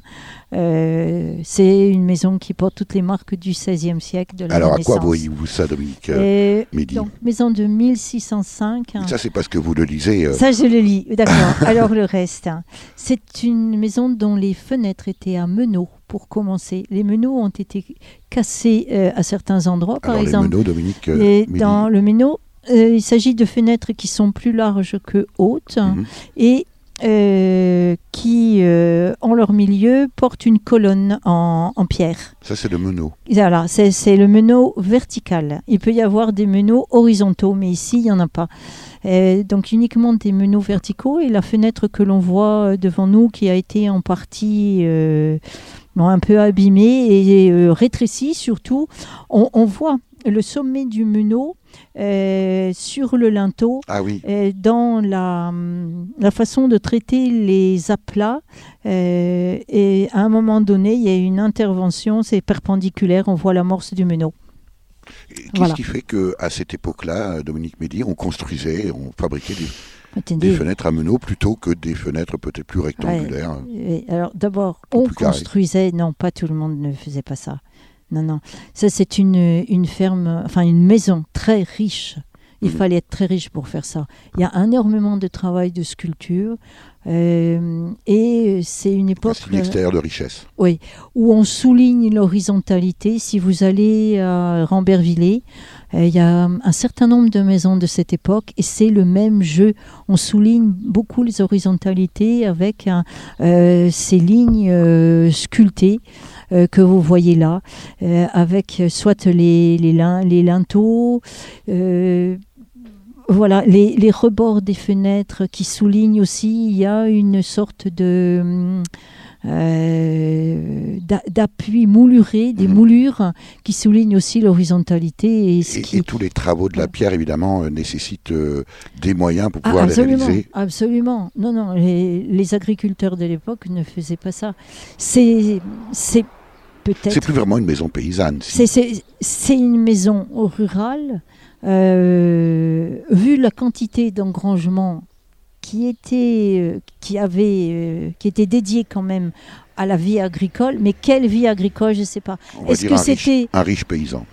euh, c'est une maison qui porte toutes les marques du seizième siècle de la Alors Renaissance. à quoi voyez-vous ça, Dominique euh, Médy ? Donc maison de mille six cent cinq. Ça c'est parce que vous le lisez. Euh... Ça je le lis, d'accord. Alors le reste, c'est une maison dont les fenêtres étaient à meneaux. Pour commencer, les meneaux ont été cassés euh, à certains endroits. Alors par les exemple, meneaux, Dominique euh, les, Médy. dans le meneau, euh, il s'agit de fenêtres qui sont plus larges que hautes Mm-hmm. et euh, qui, euh, en leur milieu, portent une colonne en, en pierre. Ça c'est le meneau. Voilà, c'est, c'est le meneau vertical. Il peut y avoir des meneaux horizontaux, mais ici, il n'y en a pas. Euh, donc uniquement des meneaux verticaux et la fenêtre que l'on voit devant nous qui a été en partie euh, bon, un peu abîmée et euh, rétrécie surtout, on, on voit le sommet du meneau euh, sur le linteau, ah oui. euh, dans la, la façon de traiter les aplats. Euh, et à un moment donné, il y a une intervention, c'est perpendiculaire, on voit l'amorce du meneau. Et qu'est-ce Voilà. qui fait qu'à cette époque-là, Dominique Médy, on construisait, on fabriquait des, Attendez. des fenêtres à meneaux plutôt que des fenêtres peut-être plus rectangulaires? Ouais. Alors d'abord, Ou on plus carrées. construisait, non, pas tout le monde ne faisait pas ça. Non, non. Ça, c'est une, une ferme, enfin une maison très riche. Il Mhm. fallait être très riche pour faire ça. Il y a énormément de travail de sculpture. euh, et c'est une Un époque signe extérieur de richesse. oui, où on souligne l'horizontalité. Si vous allez à Rambervillers, euh, il y a un certain nombre de maisons de cette époque et c'est le même jeu. On souligne beaucoup les horizontalités avec un, euh, ces lignes euh, sculptées euh, que vous voyez là, euh, avec soit les, les, lin- les linteaux, euh, voilà, les, les rebords des fenêtres qui soulignent aussi, il y a une sorte de... Euh, d'a- d'appui mouluré, des Mhm. moulures qui soulignent aussi l'horizontalité. Et, ce Et, qui... et tous les travaux de la pierre, évidemment, euh, nécessitent euh, des moyens pour Ah, pouvoir les absolument, réaliser. absolument. Non, non, les, les agriculteurs de l'époque ne faisaient pas ça. C'est, c'est peut-être... C'est plus vraiment une maison paysanne. si. C'est, c'est, c'est une maison rurale. Euh, vu la quantité d'engrangements qui était, euh, qui avait, euh, qui était dédiée quand même à la vie agricole, mais quelle vie agricole, je ne sais pas. On va Est-ce dire que un riche- c'était un riche paysan.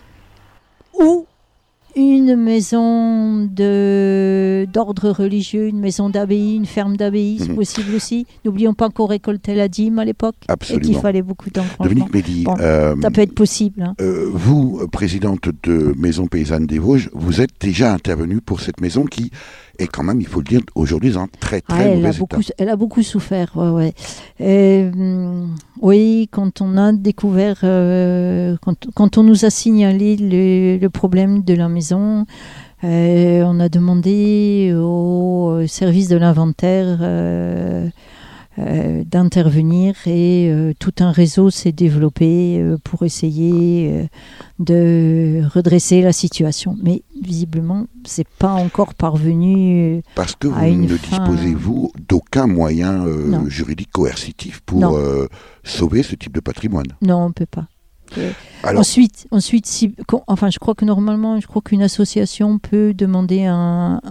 ou une maison de, d'ordre religieux, une maison d'abbaye, une ferme d'abbaye, c'est Mhm. possible aussi. N'oublions pas qu'on récoltait la dîme à l'époque et qu'il Absolument. fallait beaucoup d'engrangements. Dominique Médy, Bon, euh, Ça peut être possible. Hein. euh, vous, euh, présidente de Maison Paysanne des Vosges, vous êtes déjà intervenue pour cette maison qui est quand même, il faut le dire, aujourd'hui dans un très très Ah, elle, mauvais a état. beaucoup, elle a beaucoup souffert, ouais, ouais. Et, hum, oui, quand on a découvert, euh, quand, quand on nous a signalé le, le problème de la maison, euh, on a demandé au service de l'inventaire euh, euh, d'intervenir et euh, tout un réseau s'est développé euh, pour essayer euh, de redresser la situation. Mais visiblement, c'est pas encore parvenu. euh, Parce que vous à une ne fin- disposez-vous d'aucun moyen euh, Non. juridique coercitif pour Non. euh, sauver ce type de patrimoine. Non, on peut pas. Alors, Ensuite, ensuite si, quand- enfin, je crois que normalement, je crois qu'une association peut demander un,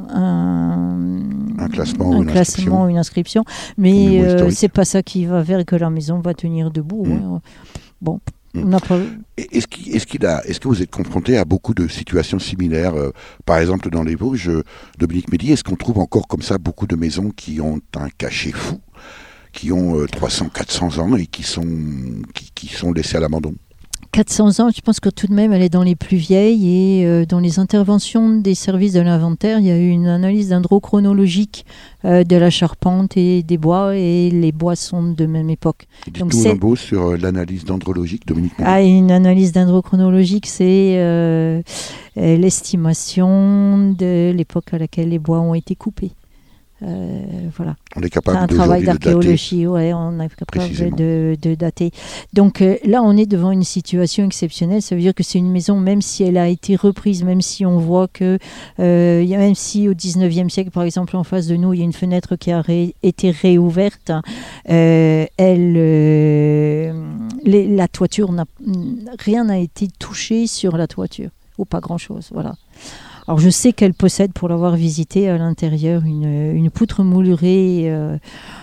un, Un classement un ou une classement inscription. ou une inscription, Au mais mémo euh, historique. c'est pas ça qui va faire que la maison va tenir debout. Mm. hein. Bon, Mm. on n'a pas. Et Est-ce qu'il, est-ce qu'il a, est-ce que vous êtes confronté à beaucoup de situations similaires euh, Par exemple, dans les Vosges, euh, Dominique Médy, est-ce qu'on trouve encore comme ça beaucoup de maisons qui ont un cachet fou, qui ont euh, trois cents, quatre cents ans et qui sont, qui, qui sont laissées à l'abandon? quatre cents ans, je pense que tout de même, elle est dans les plus vieilles et euh, dans les interventions des services de l'inventaire, il y a eu une analyse dendrochronologique euh, de la charpente et des bois et les bois sont de même époque. Donc Dites-nous c'est- un mot sur euh, l'analyse dendrologique, Dominique Médy. Ah, une analyse dendrochronologique, c'est euh, euh, l'estimation de l'époque à laquelle les bois ont été coupés. Euh, voilà. On est C'est capable un travail d'aujourd'hui de dater. d'archéologie, ouais, on est capable précisément. de, de dater. Donc euh, là, on est devant une situation exceptionnelle. Ça veut dire que c'est une maison, même si elle a été reprise, même si on voit que, euh, y a- même si au dix-neuvième siècle, par exemple, en face de nous, il y a une fenêtre qui a ré- été réouverte, euh, elle, euh, les- la toiture, n'a, rien n'a été touché sur la toiture, ou pas grand-chose, voilà. Alors je sais qu'elle possède, pour l'avoir visitée à l'intérieur, une, une poutre moulurée euh,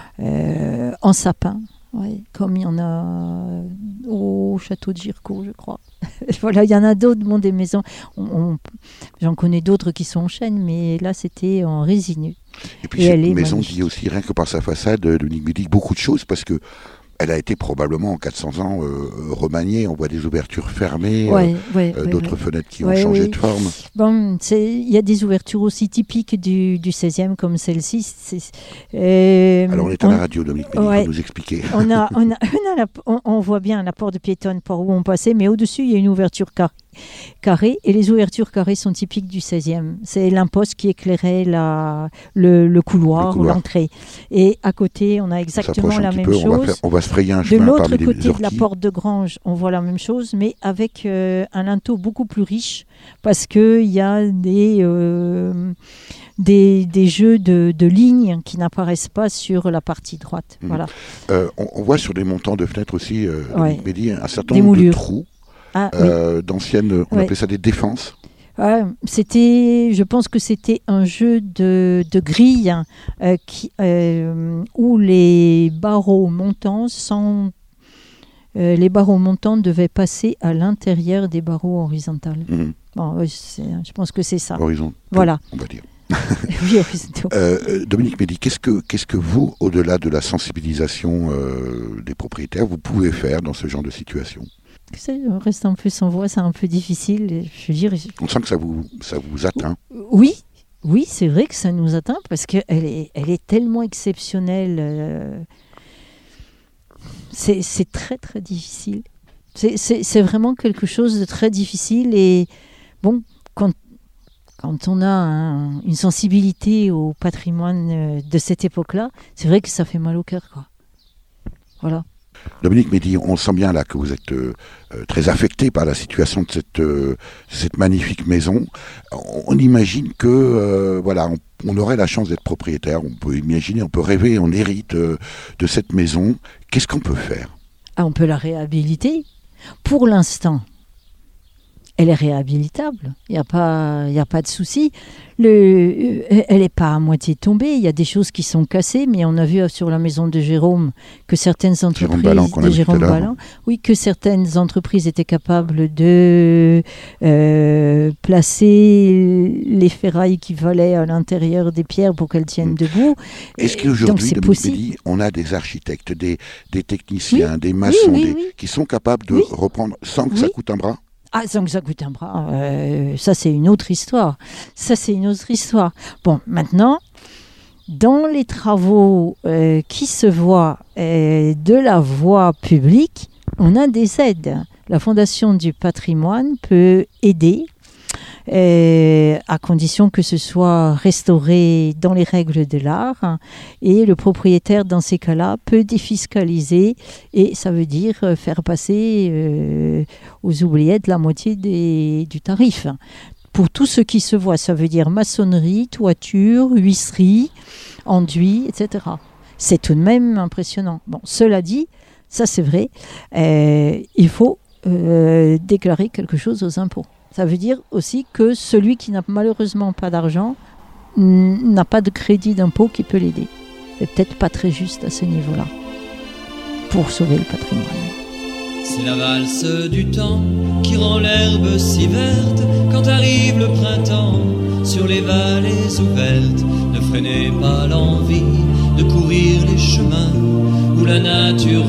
euh, en sapin, ouais, comme il y en a au château de Gircourt, je crois. Voilà, il y en a d'autres, bon, des maisons. On, on- j'en connais d'autres qui sont en chêne, mais là c'était en résineux. Et puis Et cette elle est maison magnifique. dit aussi, rien que par sa façade, euh, Dominique Médy, beaucoup de choses parce que elle a été probablement en quatre cents ans euh, remaniée. On voit des ouvertures fermées, Ouais, ouais, euh, ouais, d'autres ouais. fenêtres qui ont Ouais, changé oui. de forme. Bon, c'est- il y a des ouvertures aussi typiques du, du seizième comme celle-ci. C'est- euh, Alors on est à la radio, Dominique Médy, il ouais. faut nous expliquer. On, a, on, a, on, a la- on- on voit bien la porte piétonne par où on passait, mais au-dessus, il y a une ouverture carrée. carrées. Et les ouvertures carrées sont typiques du seizième. C'est l'imposte qui éclairait la, le, le, couloir, le couloir, l'entrée. Et à côté, on a exactement la même peu, chose. On va, faire, on va se frayer un de chemin l'autre parmi côté les de la porte de Grange, on voit la même chose, mais avec euh, un linteau beaucoup plus riche, parce qu'il y a des, euh, des, des jeux de, de lignes qui n'apparaissent pas sur la partie droite. Mmh. Voilà. Euh, on, on voit sur les montants de fenêtres aussi, euh, ouais. Mehdi, un certain nombre de trous, ah, euh, oui. d'anciennes, on ouais. appelait ça des défenses. Ouais, c'était, je pense que c'était un jeu de, de grilles euh, qui, euh, où les barreaux montants sans Euh, les barreaux montants devaient passer à l'intérieur des barreaux horizontaux. Mmh. Bon, je pense que c'est ça. Horizon. Voilà. On va dire. Oui, horizontaux. Euh, Dominique Mehdi, qu'est-ce que, qu'est-ce que vous, au-delà de la sensibilisation euh, des propriétaires, vous pouvez faire dans ce genre de situation ? On reste un peu sans voix, c'est un peu difficile. Je veux dire, je... On sent que ça vous, ça vous atteint. Oui, oui, c'est vrai que ça nous atteint parce qu'elle est, elle est tellement exceptionnelle. Euh... C'est, c'est très très difficile. C'est, c'est, c'est vraiment quelque chose de très difficile. Et bon, quand, quand on a un, une sensibilité au patrimoine de cette époque-là, c'est vrai que ça fait mal au cœur, quoi. Voilà. Dominique Mehdi, on sent bien là que vous êtes euh, très affecté par la situation de cette, euh, cette magnifique maison. On, on imagine que euh, voilà, on, on aurait la chance d'être propriétaire. On peut imaginer, on peut rêver, on hérite euh, de cette maison. Qu'est-ce qu'on peut faire ? Ah, on peut la réhabiliter. Pour l'instant, elle est réhabilitable. Il n'y a pas, il n'y a pas de souci. Le, elle n'est pas à moitié tombée. Il y a des choses qui sont cassées, mais on a vu sur la maison de Jérôme que certaines entreprises, Jérôme Balland, de Jérôme Balland, oui, que certaines entreprises étaient capables de euh, placer les ferrailles qui volaient à l'intérieur des pierres pour qu'elles tiennent mmh. debout. Est-ce qu'aujourd'hui, Dominique Mehdi, on a des architectes, des, des techniciens, oui, des maçons, oui, oui, des, oui. qui sont capables de oui. reprendre sans que oui. ça coûte un bras ? Ah, sans que ça coûte un bras, euh, ça c'est une autre histoire. Ça c'est une autre histoire. Bon, maintenant, dans les travaux euh, qui se voient euh, de la voie publique, on a des aides. La Fondation du patrimoine peut aider, euh, à condition que ce soit restauré dans les règles de l'art. Hein, et le propriétaire, dans ces cas-là, peut défiscaliser. Et ça veut dire faire passer euh, aux oubliettes la moitié des, du tarif. Pour tout ce qui se voit, ça veut dire maçonnerie, toiture, huisserie, enduit, et cetera. C'est tout de même impressionnant. Bon, cela dit, ça c'est vrai, euh, il faut euh, déclarer quelque chose aux impôts. Ça veut dire aussi que celui qui n'a malheureusement pas d'argent n'a pas de crédit d'impôt qui peut l'aider. C'est peut-être pas très juste à ce niveau-là pour sauver le patrimoine. C'est la valse du temps qui rend l'herbe si verte quand arrive le printemps sur les vallées ouvertes. Ne freinez pas l'envie de courir les chemins où la nature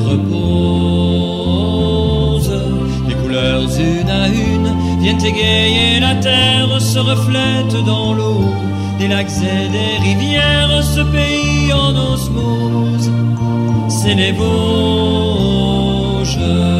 repose. Les couleurs une à une viennent égayer la terre, se reflètent dans l'eau des lacs et des rivières, ce pays en osmose, c'est les Vosges.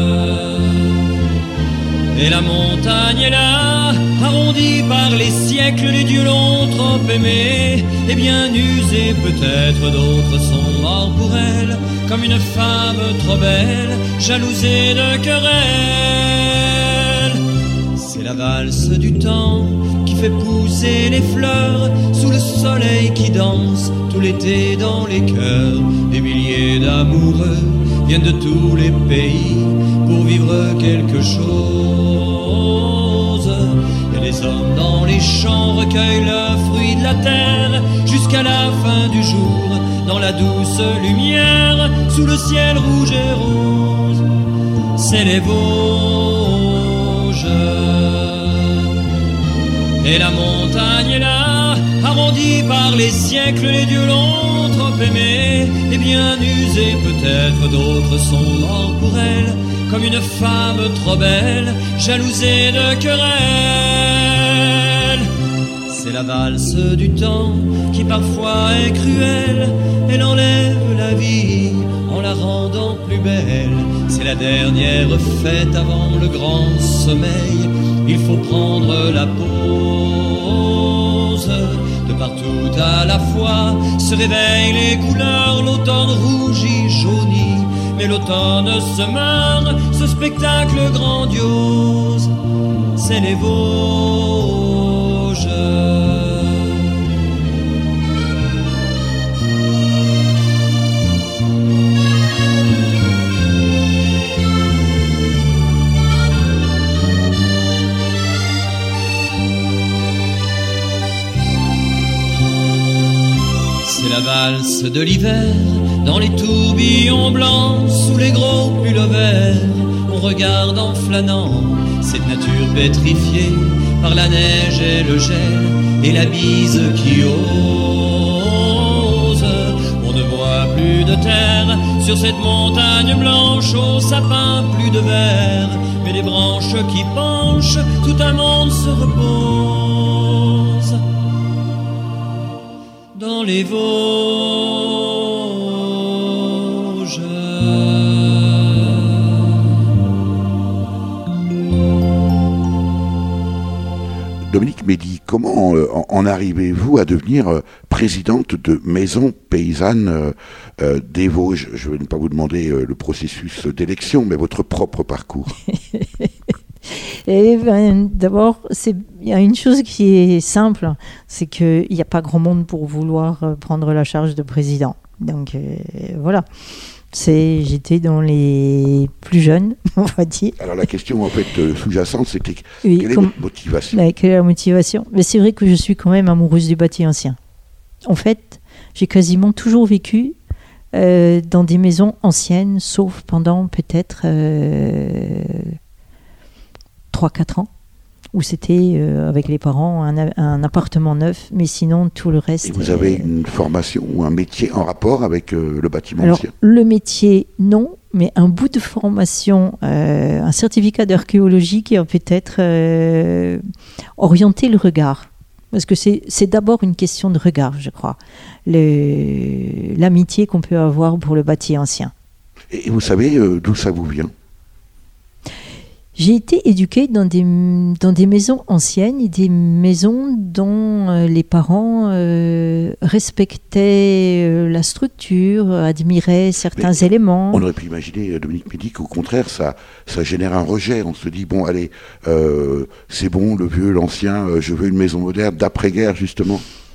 Et la montagne est là, arrondie par les siècles, les dieux l'ont trop aimée, et bien usée peut-être, d'autres sont morts pour elle, comme une femme trop belle, jalousée de querelle. C'est la valse du temps qui fait pousser les fleurs sous le soleil qui danse tout l'été dans les cœurs. Des milliers d'amoureux viennent de tous les pays pour vivre quelque chose. Et les hommes dans les champs recueillent le fruit de la terre jusqu'à la fin du jour, dans la douce lumière, sous le ciel rouge et rose. C'est les Vosges. Et la montagne est là, arrondie par les siècles, les dieux l'ont trop aimée, et bien usée peut-être, d'autres sont morts pour elle, comme une femme trop belle, jalousée de querelle. C'est la valse du temps qui parfois est cruelle, elle enlève la vie en la rendant plus belle. C'est la dernière fête avant le grand sommeil, il faut prendre la pause. De partout à la fois se réveillent les couleurs, l'automne rougit, jaunit, mais l'automne se meurt, ce spectacle grandiose, c'est les Vosges. C'est la valse de l'hiver, dans les tourbillons blancs, sous les gros pullovers, on regarde en flânant cette nature pétrifiée par la neige et le gel et la bise qui ose. On ne voit plus de terre sur cette montagne blanche, aux sapins plus de verre, mais des branches qui penchent, tout un monde se repose dans les Vosges. Dominique Médy, comment euh, en arrivez-vous à devenir euh, présidente de Maison Paysanne euh, euh, des Vosges? Je ne vais pas vous demander euh, le processus d'élection, mais votre propre parcours. Et ben, d'abord, il y a une chose qui est simple, c'est qu'il n'y a pas grand monde pour vouloir euh, prendre la charge de président. Donc euh, voilà. C'est, j'étais dans les plus jeunes, on va dire. Alors la question en fait euh, sous-jacente, c'était oui, quelle comme, est votre motivation? Là, quelle est la motivation? Mais c'est vrai que je suis quand même amoureuse du bâti ancien. En fait, j'ai quasiment toujours vécu euh, dans des maisons anciennes, sauf pendant peut-être euh, trois quatre ans, où c'était euh, avec les parents un, un appartement neuf, mais sinon tout le reste... Et vous avez euh, une formation ou un métier en rapport avec euh, le bâtiment alors, ancien? Le métier, non, mais un bout de formation, euh, un certificat d'archéologie qui a peut-être euh, orienté le regard. Parce que c'est, c'est d'abord une question de regard, je crois, le, l'amitié qu'on peut avoir pour le bâti ancien. Et vous savez euh, d'où ça vous vient? J'ai été éduquée dans des, dans des maisons anciennes et des maisons dont euh, les parents euh, respectaient euh, la structure, admiraient certains Mais éléments. On aurait pu imaginer, Dominique Médy, qu'au contraire, ça, ça génère un rejet. On se dit, bon, allez, euh, c'est bon, le vieux, l'ancien, euh, je veux une maison moderne, d'après-guerre, justement.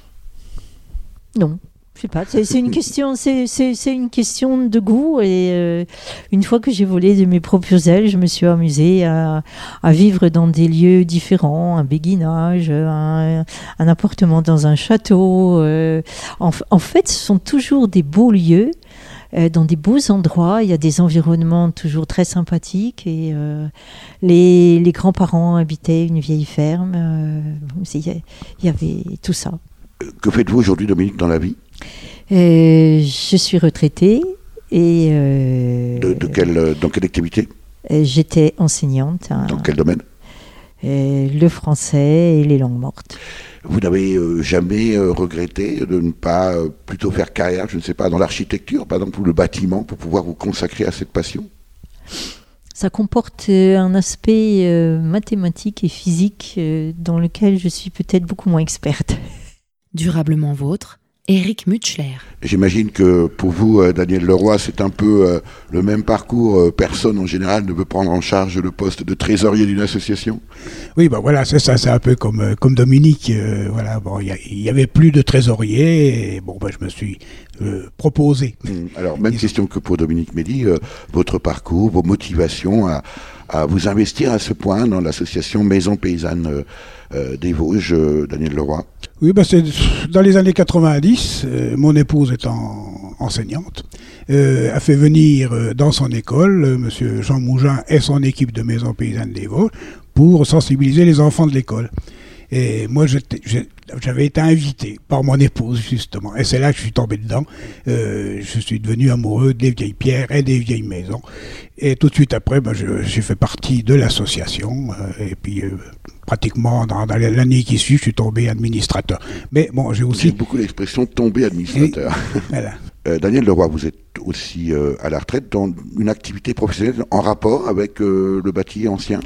Non. Je sais pas, c'est, c'est une question, c'est, c'est, c'est une question de goût et euh, une fois que j'ai volé de mes propres ailes, je me suis amusée à, à vivre dans des lieux différents, un béguinage, un, un appartement dans un château. Euh, en, en fait, ce sont toujours des beaux lieux, euh, dans des beaux endroits. Il y a des environnements toujours très sympathiques et euh, les, les grands-parents habitaient une vieille ferme. Euh, il y avait tout ça. Que faites-vous aujourd'hui, Dominique, dans la vie? Euh, je suis retraitée et... Euh, de, de quelle, dans quelle activité? J'étais enseignante. Hein, dans quel domaine? euh, Le français et les langues mortes. Vous n'avez euh, jamais euh, regretté de ne pas euh, plutôt faire carrière, je ne sais pas, dans l'architecture, par exemple, ou le bâtiment, pour pouvoir vous consacrer à cette passion? Ça comporte euh, un aspect euh, mathématique et physique euh, dans lequel je suis peut-être beaucoup moins experte. Durablement vôtre, Éric Mutschler. J'imagine que pour vous, euh, Daniel Leroy, c'est un peu euh, le même parcours. Euh, personne en général ne veut prendre en charge le poste de trésorier d'une association. Oui, ben voilà, c'est ça, c'est un peu comme, euh, comme Dominique. Euh, voilà, bon, il y avait plus de trésorier et bon, ben, je me suis euh, proposé. Alors, même question que pour Dominique Médy, euh, votre parcours, vos motivations à, à vous investir à ce point dans l'association Maison Paysanne euh, euh, des Vosges, euh, Daniel Leroy. Oui, ben c'est dans les années quatre-vingt-dix, euh, mon épouse étant enseignante, euh, a fait venir euh, dans son école euh, monsieur Jean Mougin et son équipe de Maison Paysanne des Vosges pour sensibiliser les enfants de l'école. Et moi, j'étais, j'avais été invité par mon épouse, justement. Et c'est là que je suis tombé dedans. Euh, je suis devenu amoureux des vieilles pierres et des vieilles maisons. Et tout de suite après, ben, je, j'ai fait partie de l'association. Euh, et puis, euh, pratiquement, dans, dans l'année qui suit, je suis tombé administrateur. Mais bon, j'ai aussi... J'aime beaucoup l'expression « tomber administrateur ». Voilà. Euh, Daniel Leroy, vous êtes aussi euh, à la retraite dans une activité professionnelle en rapport avec euh, le bâti ancien?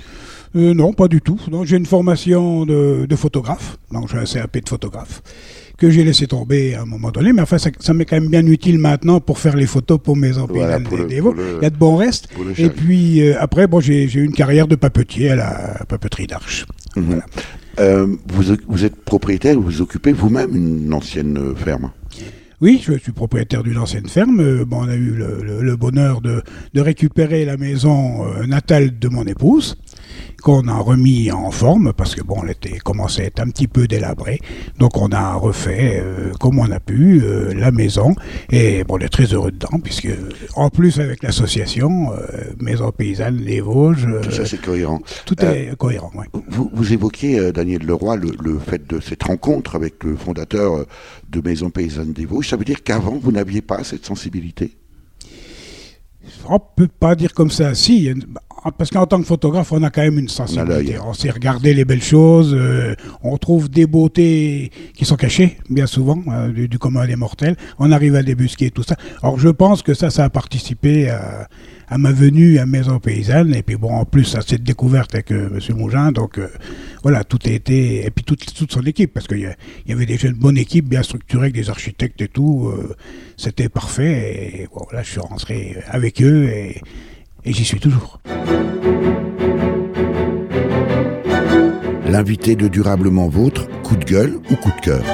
euh, Non, pas du tout. Non, j'ai une formation de, de photographe, donc j'ai un C A P de photographe, que j'ai laissé tomber à un moment donné, mais enfin ça, ça m'est quand même bien utile maintenant pour faire les photos pour Maison Paysanne voilà, des Vosges. Il y a de bons restes. Et puis euh, après, bon, j'ai, j'ai eu une carrière de papetier à la papeterie d'Arches. Mmh. Voilà. Euh, vous, vous êtes propriétaire, vous occupez vous-même une ancienne ferme? Oui, je suis propriétaire d'une ancienne ferme. Bon, on a eu le, le, le bonheur de, de récupérer la maison euh, natale de mon épouse, qu'on a remis en forme, parce que bon, elle était, commençait à être un petit peu délabrée. Donc on a refait, euh, comme on a pu, euh, la maison. Et bon, on est très heureux dedans, puisque en plus avec l'association, euh, Maison Paysanne, les Vosges... Euh, tout ça, c'est cohérent. Tout euh, est cohérent, oui. Vous, vous évoquiez, euh, Daniel Leroy, le, le fait de cette rencontre avec le fondateur de Maison Paysanne des Vosges. Ça veut dire qu'avant, vous n'aviez pas cette sensibilité? On ne peut pas dire comme ça, si, parce qu'en tant que photographe, on a quand même une sensibilité. On, on sait regarder les belles choses, euh, on trouve des beautés qui sont cachées, bien souvent, euh, du, du commun des mortels. On arrive à débusquer tout ça. Alors je pense que ça, ça a participé à, à ma venue à Maison Paysanne, et puis bon, en plus, à cette découverte avec euh, M. Mougin, donc euh, voilà, tout a été, et puis toute, toute son équipe, parce qu'il y, y avait déjà une bonne équipe, bien structurée, avec des architectes et tout, euh, c'était parfait, et bon, là, je suis rentré avec eux, et, et j'y suis toujours. L'invité de Durablement Vôtre, coup de gueule ou coup de cœur?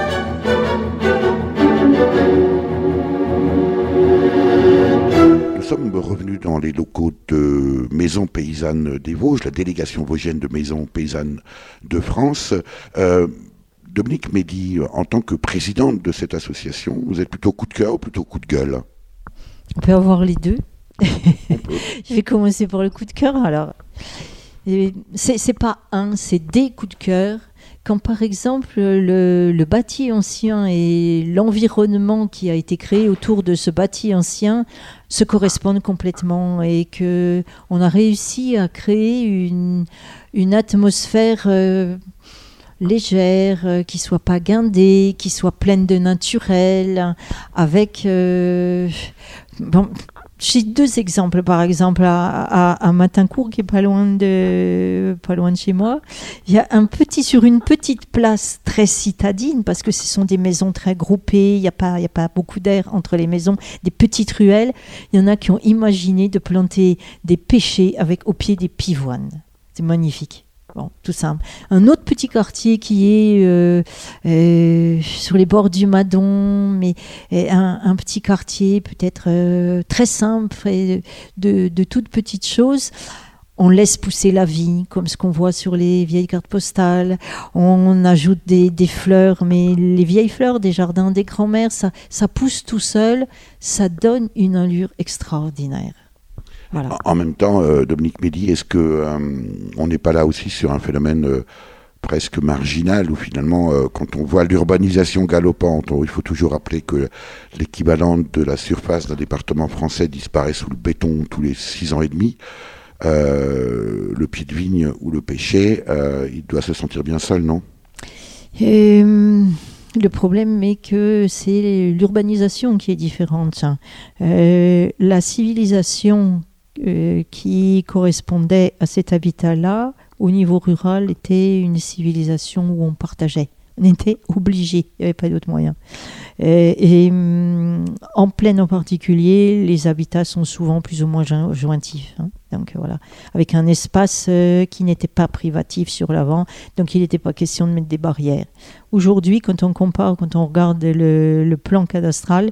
Nous sommes revenus dans les locaux de Maison Paysanne des Vosges, la délégation vosgienne de Maison Paysanne de France. Euh, Dominique Médy, en tant que présidente de cette association, vous êtes plutôt coup de cœur ou plutôt coup de gueule? On peut avoir les deux. Je vais commencer par le coup de cœur. Alors, c'est, c'est pas un, c'est des coups de cœur. Quand par exemple le, le bâti ancien et l'environnement qui a été créé autour de ce bâti ancien se correspondent complètement et que on a réussi à créer une, une atmosphère euh, légère, euh, qui soit pas guindée, qui soit pleine de naturel, avec euh, bon. J'ai deux exemples, par exemple, à, à, à Matincourt, qui est pas loin de, pas loin de chez moi. Il y a un petit, sur une petite place très citadine, parce que ce sont des maisons très groupées, il n'y a pas, il y a pas beaucoup d'air entre les maisons, des petites ruelles. Il y en a qui ont imaginé de planter des pêchers avec au pied des pivoines. C'est magnifique. Bon, tout simple. Un autre petit quartier qui est euh, euh, sur les bords du Madon, mais un, un petit quartier peut-être euh, très simple, et de, de toutes petites choses. On laisse pousser la vie, comme ce qu'on voit sur les vieilles cartes postales. On ajoute des, des fleurs, mais les vieilles fleurs des jardins des grands-mères, ça, ça pousse tout seul, ça donne une allure extraordinaire. Voilà. En même temps, euh, Dominique Médy, est-ce que euh, on n'est pas là aussi sur un phénomène euh, presque marginal où finalement, euh, quand on voit l'urbanisation galopante, on, il faut toujours rappeler que l'équivalent de la surface d'un département français disparaît sous le béton tous les six ans et demi. Euh, le pied de vigne ou le pêcher, euh, il doit se sentir bien seul, non? Et, le problème est que c'est l'urbanisation qui est différente. Euh, la civilisation euh, qui correspondait à cet habitat-là, au niveau rural, était une civilisation où on partageait. On était obligé, il n'y avait pas d'autre moyen. Et, et en plaine en particulier, les habitats sont souvent plus ou moins jointifs. Hein. Donc voilà, avec un espace euh, qui n'était pas privatif sur l'avant, donc il n'était pas question de mettre des barrières. Aujourd'hui, quand on compare, quand on regarde le, le plan cadastral,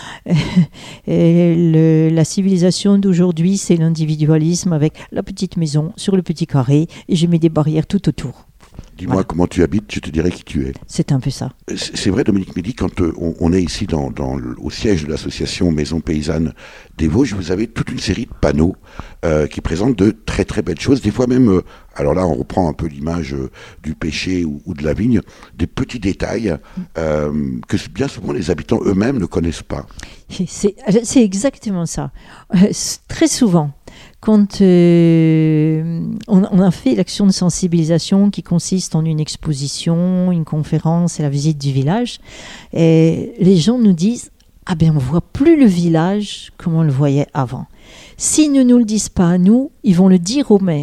et le, la civilisation d'aujourd'hui, c'est l'individualisme avec la petite maison sur le petit carré, et je mets des barrières tout autour. Dis-moi voilà. Comment tu habites, je te dirai qui tu es. C'est un peu ça. C'est vrai, Dominique Médy, quand euh, on, on est ici dans, dans, au siège de l'association Maison Paysanne des Vosges, vous avez toute une série de panneaux euh, qui présentent de très très belles choses. Des fois même, euh, alors là on reprend un peu l'image euh, du pêcher ou, ou de la vigne, des petits détails euh, que bien souvent les habitants eux-mêmes ne connaissent pas. C'est, c'est exactement ça. Euh, très souvent, quand euh, on, on a fait l'action de sensibilisation qui consiste en une exposition, une conférence et la visite du village, et les gens nous disent « Ah ben on ne voit plus le village comme on le voyait avant ». S'ils ne nous le disent pas à nous, ils vont le dire au maire.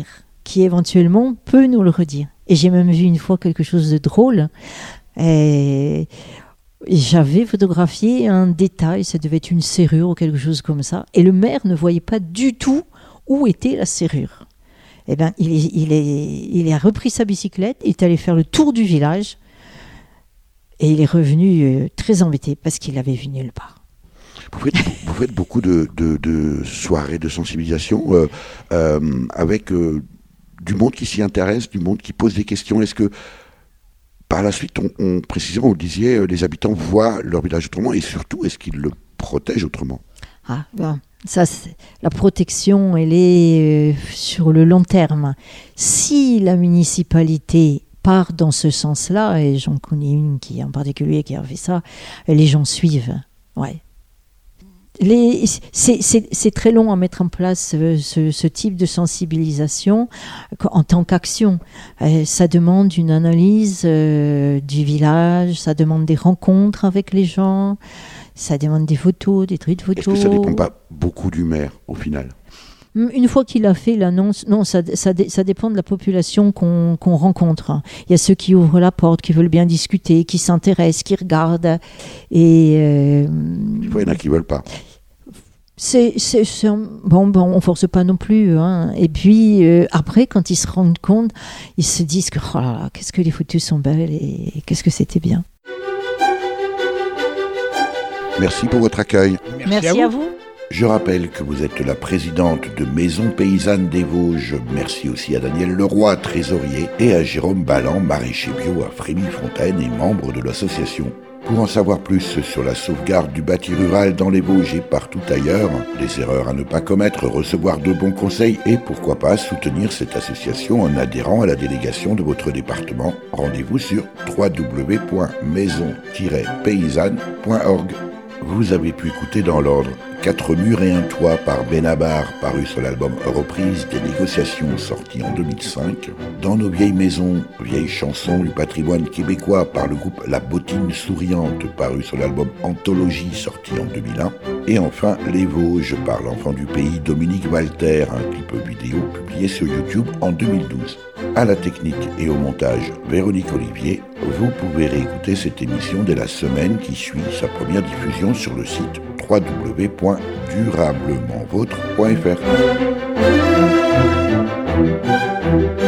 qui éventuellement peut nous le redire. Et j'ai même vu une fois quelque chose de drôle. Et j'avais photographié un détail, ça devait être une serrure ou quelque chose comme ça, et le maire ne voyait pas du tout où était la serrure. Eh bien, il, est, il, est, il a repris sa bicyclette, il est allé faire le tour du village, et il est revenu euh, très embêté parce qu'il l'avait vu nulle part. Vous faites, vous faites beaucoup de, de, de soirées de sensibilisation euh, euh, avec euh, du monde qui s'y intéresse, du monde qui pose des questions. Est-ce que par la suite, on, on, précisément, vous disiez, euh, les habitants voient leur village autrement et surtout, est-ce qu'ils le protègent autrement ? Ah, ben, ça, c'est, la protection, elle est euh, sur le long terme. Si la municipalité part dans ce sens-là, et j'en connais une qui en particulier qui a fait ça, les gens suivent. Ouais. Les, c'est, c'est, c'est très long à mettre en place ce, ce, ce type de sensibilisation en tant qu'action. Euh, ça demande une analyse euh, du village, ça demande des rencontres avec les gens, ça demande des photos, des trucs de photos. Est-ce que ça ne dépend pas beaucoup du maire au final ? Une fois qu'il a fait l'annonce, non, ça, ça, ça dépend de la population qu'on, qu'on rencontre. Il y a ceux qui ouvrent la porte, qui veulent bien discuter, qui s'intéressent, qui regardent. Et euh, il y en a qui ne veulent pas. C'est, c'est, c'est un, bon, bon, on ne force pas non plus. Hein. Et puis, euh, après, quand ils se rendent compte, ils se disent que, oh là là, qu'est-ce que les photos sont belles et qu'est-ce que c'était bien. Merci pour votre accueil. Merci, Merci à vous. À vous. Je rappelle que vous êtes la présidente de Maison Paysanne des Vosges. Merci aussi à Daniel Leroy, trésorier, et à Jérôme Balland, maraîcher bio à Frémy-Fontaine et membre de l'association. Pour en savoir plus sur la sauvegarde du bâti rural dans les Vosges et partout ailleurs, les erreurs à ne pas commettre, recevoir de bons conseils et pourquoi pas soutenir cette association en adhérant à la délégation de votre département, rendez-vous sur w w w point maison tiret paysanne point org. Vous avez pu écouter dans l'ordre Quatre murs et un toit par Benabar, paru sur l'album Reprise des négociations sorti en deux mille cinq. Dans nos vieilles maisons, vieilles chansons du patrimoine québécois par le groupe La Bottine Souriante, paru sur l'album Anthologie sorti en deux mille un. Et enfin Les Vosges par l'enfant du pays Dominique Walter, un clip vidéo publié sur YouTube en deux mille douze. À la technique et au montage, Véronique Olivier. Vous pouvez réécouter cette émission dès la semaine qui suit sa première diffusion sur le site w w w point durablement vôtre point f r.